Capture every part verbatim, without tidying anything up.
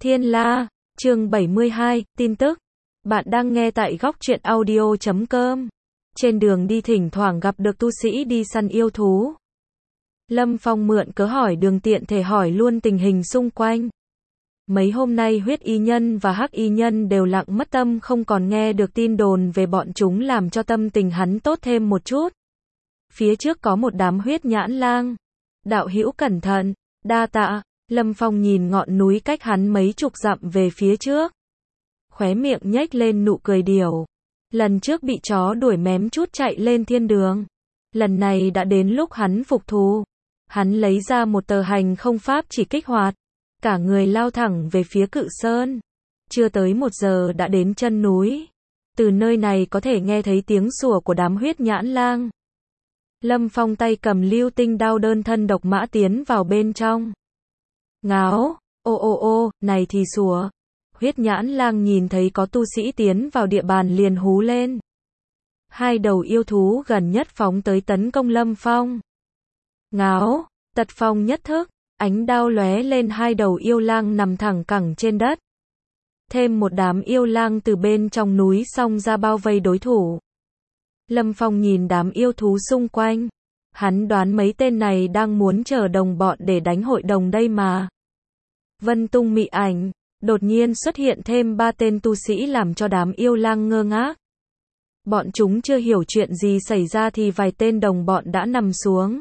Thiên La, chương bảy mươi hai, tin tức. Bạn đang nghe tại góc truyện audio chấm com. Trên đường đi thỉnh thoảng gặp được tu sĩ đi săn yêu thú. Lâm Phong mượn cớ hỏi đường tiện thể hỏi luôn tình hình xung quanh. Mấy hôm nay huyết y nhân và hắc y nhân đều lặng mất tâm, không còn nghe được tin đồn về bọn chúng, làm cho tâm tình hắn tốt thêm một chút. Phía trước có một đám huyết nhãn lang. Đạo hữu cẩn thận, đa tạ. Lâm Phong nhìn ngọn núi cách hắn mấy chục dặm về phía trước. Khóe miệng nhếch lên nụ cười điểu. Lần trước bị chó đuổi mém chút chạy lên thiên đường. Lần này đã đến lúc hắn phục thù. Hắn lấy ra một tờ hành không pháp chỉ kích hoạt. Cả người lao thẳng về phía Cự Sơn. Chưa tới một giờ đã đến chân núi. Từ nơi này có thể nghe thấy tiếng sủa của đám huyết nhãn lang. Lâm Phong tay cầm lưu tinh đao đơn thân độc mã tiến vào bên trong. Ngáo, ô ô ô, này thì sủa. Huyết nhãn lang nhìn thấy có tu sĩ tiến vào địa bàn liền hú lên. Hai đầu yêu thú gần nhất phóng tới tấn công Lâm Phong. Ngáo, tật phong nhất thức, ánh đao lóe lên, hai đầu yêu lang nằm thẳng cẳng trên đất. Thêm một đám yêu lang từ bên trong núi xông ra bao vây đối thủ. Lâm Phong nhìn đám yêu thú xung quanh. Hắn đoán mấy tên này đang muốn chờ đồng bọn để đánh hội đồng đây mà. Vân tung mị ảnh, đột nhiên xuất hiện thêm ba tên tu sĩ làm cho đám yêu lang ngơ ngác. Bọn chúng chưa hiểu chuyện gì xảy ra thì vài tên đồng bọn đã nằm xuống.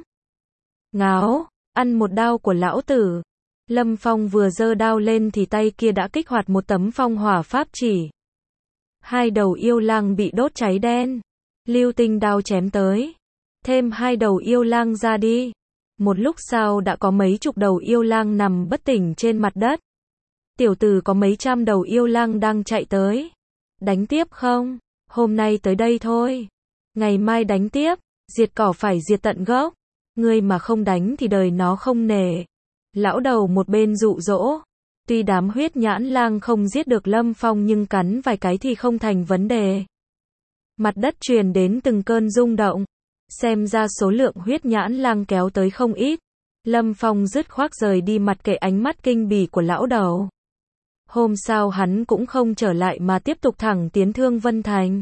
Ngáo, ăn một đao của lão tử. Lâm Phong vừa giơ đao lên thì tay kia đã kích hoạt một tấm phong hỏa pháp chỉ. Hai đầu yêu lang bị đốt cháy đen. Lưu tinh đao chém tới. Thêm hai đầu yêu lang ra đi. Một lúc sau đã có mấy chục đầu yêu lang nằm bất tỉnh trên mặt đất. Tiểu tử có mấy trăm đầu yêu lang đang chạy tới. Đánh tiếp không? Hôm nay tới đây thôi. Ngày mai đánh tiếp. Diệt cỏ phải diệt tận gốc. Ngươi mà không đánh thì đời nó không nể. Lão đầu một bên dụ dỗ. Tuy đám huyết nhãn lang không giết được Lâm Phong nhưng cắn vài cái thì không thành vấn đề. Mặt đất truyền đến từng cơn rung động. Xem ra số lượng huyết nhãn lang kéo tới không ít. Lâm Phong dứt khoát rời đi mặc kệ ánh mắt kinh bỉ của lão đầu. Hôm sau hắn cũng không trở lại mà tiếp tục thẳng tiến Thương Vân Thành.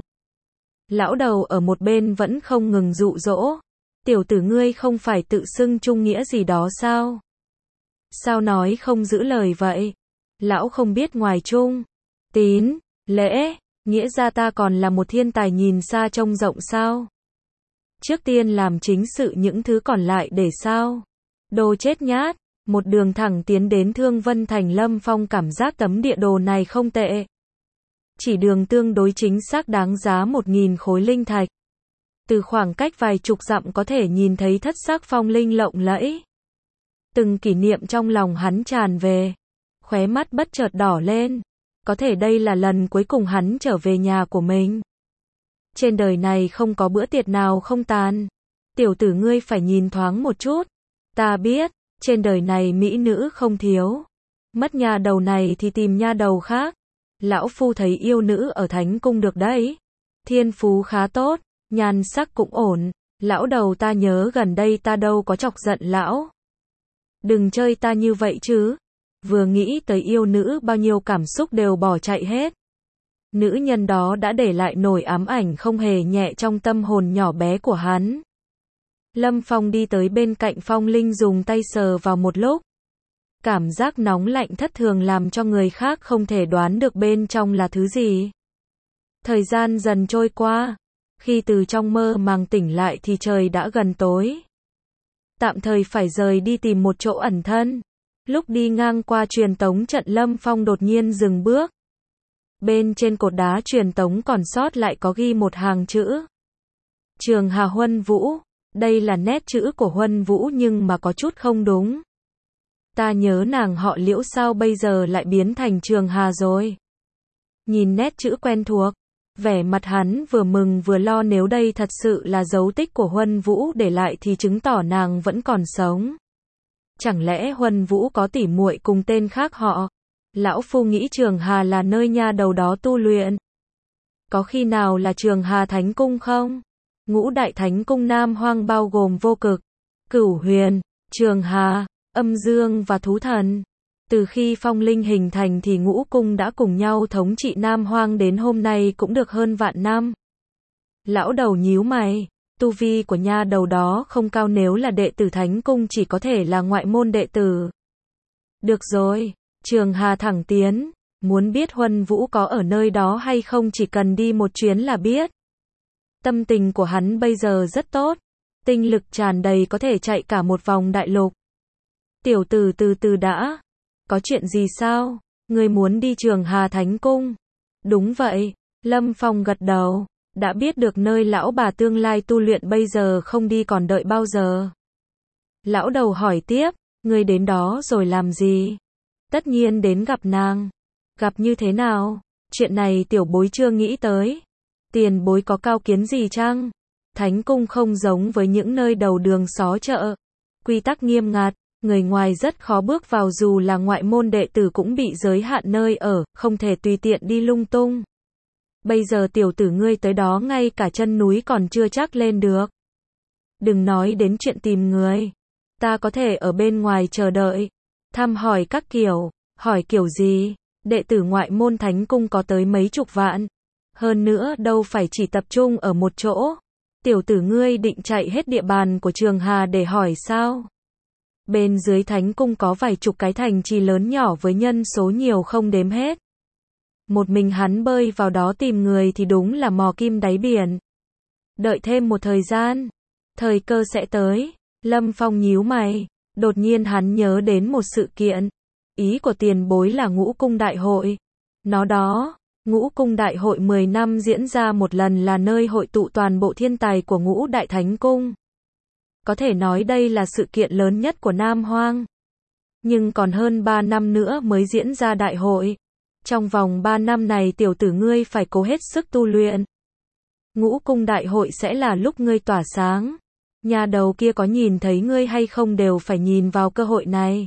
Lão đầu ở một bên vẫn không ngừng dụ dỗ. Tiểu tử ngươi không phải tự xưng trung nghĩa gì đó sao? Sao nói không giữ lời vậy? Lão không biết ngoài trung, tín, lễ, nghĩa ra ta còn là một thiên tài nhìn xa trông rộng sao? Trước tiên làm chính sự, những thứ còn lại để sao? Đồ chết nhát. Một đường thẳng tiến đến Thương Vân Thành. Lâm Phong cảm giác tấm địa đồ này không tệ. Chỉ đường tương đối chính xác đáng giá một nghìn khối linh thạch. Từ khoảng cách vài chục dặm có thể nhìn thấy thất sắc phong linh lộng lẫy. Từng kỷ niệm trong lòng hắn tràn về. Khóe mắt bất chợt đỏ lên. Có thể đây là lần cuối cùng hắn trở về nhà của mình. Trên đời này không có bữa tiệc nào không tàn. Tiểu tử ngươi phải nhìn thoáng một chút. Ta biết, trên đời này mỹ nữ không thiếu. Mất nha đầu này thì tìm nha đầu khác. Lão phu thấy yêu nữ ở thánh cung được đấy. Thiên phú khá tốt, nhan sắc cũng ổn. Lão đầu ta nhớ gần đây ta đâu có chọc giận lão. Đừng chơi ta như vậy chứ. Vừa nghĩ tới yêu nữ bao nhiêu cảm xúc đều bỏ chạy hết. Nữ nhân đó đã để lại nổi ám ảnh không hề nhẹ trong tâm hồn nhỏ bé của hắn. Lâm Phong đi tới bên cạnh phong linh, dùng tay sờ vào một lúc. Cảm giác nóng lạnh thất thường làm cho người khác không thể đoán được bên trong là thứ gì. Thời gian dần trôi qua. Khi từ trong mơ màng tỉnh lại thì trời đã gần tối. Tạm thời phải rời đi tìm một chỗ ẩn thân. Lúc đi ngang qua truyền tống trận, Lâm Phong đột nhiên dừng bước. Bên trên cột đá truyền tống còn sót lại có ghi một hàng chữ. Trường Hà Huân Vũ. Đây là nét chữ của Huân Vũ nhưng mà có chút không đúng. Ta nhớ nàng họ Liễu sao bây giờ lại biến thành Trường Hà rồi. Nhìn nét chữ quen thuộc. Vẻ mặt hắn vừa mừng vừa lo, nếu đây thật sự là dấu tích của Huân Vũ để lại thì chứng tỏ nàng vẫn còn sống. Chẳng lẽ Huân Vũ có tỉ muội cùng tên khác họ? Lão phu nghĩ Trường Hà là nơi nha đầu đó tu luyện. Có khi nào là Trường Hà Thánh Cung không? Ngũ đại thánh cung Nam Hoang bao gồm Vô Cực, Cửu Huyền, Trường Hà, Âm Dương và Thú Thần. Từ khi phong linh hình thành thì ngũ cung đã cùng nhau thống trị Nam Hoang đến hôm nay cũng được hơn vạn năm. Lão đầu nhíu mày, tu vi của nha đầu đó không cao, nếu là đệ tử thánh cung chỉ có thể là ngoại môn đệ tử. Được rồi, Trường Hà thẳng tiến, muốn biết Huân Vũ có ở nơi đó hay không chỉ cần đi một chuyến là biết. Tâm tình của hắn bây giờ rất tốt, tinh lực tràn đầy có thể chạy cả một vòng đại lục. Tiểu tử từ từ đã, có chuyện gì sao? Ngươi muốn đi Trường Hà Thánh Cung? Đúng vậy, Lâm Phong gật đầu, đã biết được nơi lão bà tương lai tu luyện bây giờ không đi còn đợi bao giờ. Lão đầu hỏi tiếp, ngươi đến đó rồi làm gì? Tất nhiên đến gặp nàng. Gặp như thế nào? Chuyện này tiểu bối chưa nghĩ tới. Tiền bối có cao kiến gì chăng? Thánh cung không giống với những nơi đầu đường xó chợ. Quy tắc nghiêm ngặt, người ngoài rất khó bước vào, dù là ngoại môn đệ tử cũng bị giới hạn nơi ở, không thể tùy tiện đi lung tung. Bây giờ tiểu tử ngươi tới đó ngay cả chân núi còn chưa chắc lên được. Đừng nói đến chuyện tìm người. Ta có thể ở bên ngoài chờ đợi, thăm hỏi các kiểu. Hỏi kiểu gì? Đệ tử ngoại môn thánh cung có tới mấy chục vạn. Hơn nữa đâu phải chỉ tập trung ở một chỗ. Tiểu tử ngươi định chạy hết địa bàn của Trường Hà để hỏi sao? Bên dưới thánh cung có vài chục cái thành trì lớn nhỏ với nhân số nhiều không đếm hết. Một mình hắn bơi vào đó tìm người thì đúng là mò kim đáy biển. Đợi thêm một thời gian, thời cơ sẽ tới. Lâm Phong nhíu mày, đột nhiên hắn nhớ đến một sự kiện. Ý của tiền bối là ngũ cung đại hội. Nó đó, ngũ cung đại hội mười năm diễn ra một lần, là nơi hội tụ toàn bộ thiên tài của ngũ đại thánh cung. Có thể nói đây là sự kiện lớn nhất của Nam Hoang. Nhưng còn hơn ba năm nữa mới diễn ra đại hội. Trong vòng ba năm này tiểu tử ngươi phải cố hết sức tu luyện. Ngũ cung đại hội sẽ là lúc ngươi tỏa sáng. Nhà đầu kia có nhìn thấy ngươi hay không đều phải nhìn vào cơ hội này.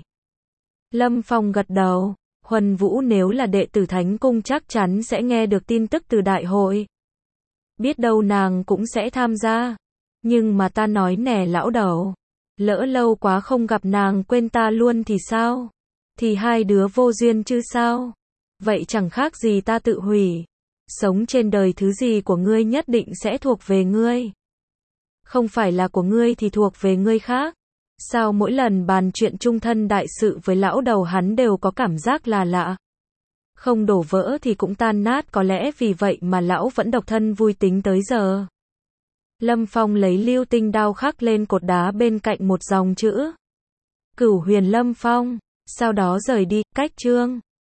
Lâm Phong gật đầu, Huân Vũ nếu là đệ tử thánh cung chắc chắn sẽ nghe được tin tức từ đại hội. Biết đâu nàng cũng sẽ tham gia. Nhưng mà ta nói nè lão đầu, lỡ lâu quá không gặp nàng quên ta luôn thì sao? Thì hai đứa vô duyên chứ sao? Vậy chẳng khác gì ta tự hủy. Sống trên đời thứ gì của ngươi nhất định sẽ thuộc về ngươi. Không phải là của ngươi thì thuộc về ngươi khác. Sao mỗi lần bàn chuyện chung thân đại sự với lão đầu hắn đều có cảm giác là lạ. Không đổ vỡ thì cũng tan nát, có lẽ vì vậy mà lão vẫn độc thân vui tính tới giờ. Lâm Phong lấy lưu tinh đao khắc lên cột đá bên cạnh một dòng chữ. Cửu Huyền Lâm Phong. Sau đó rời đi, cách chương.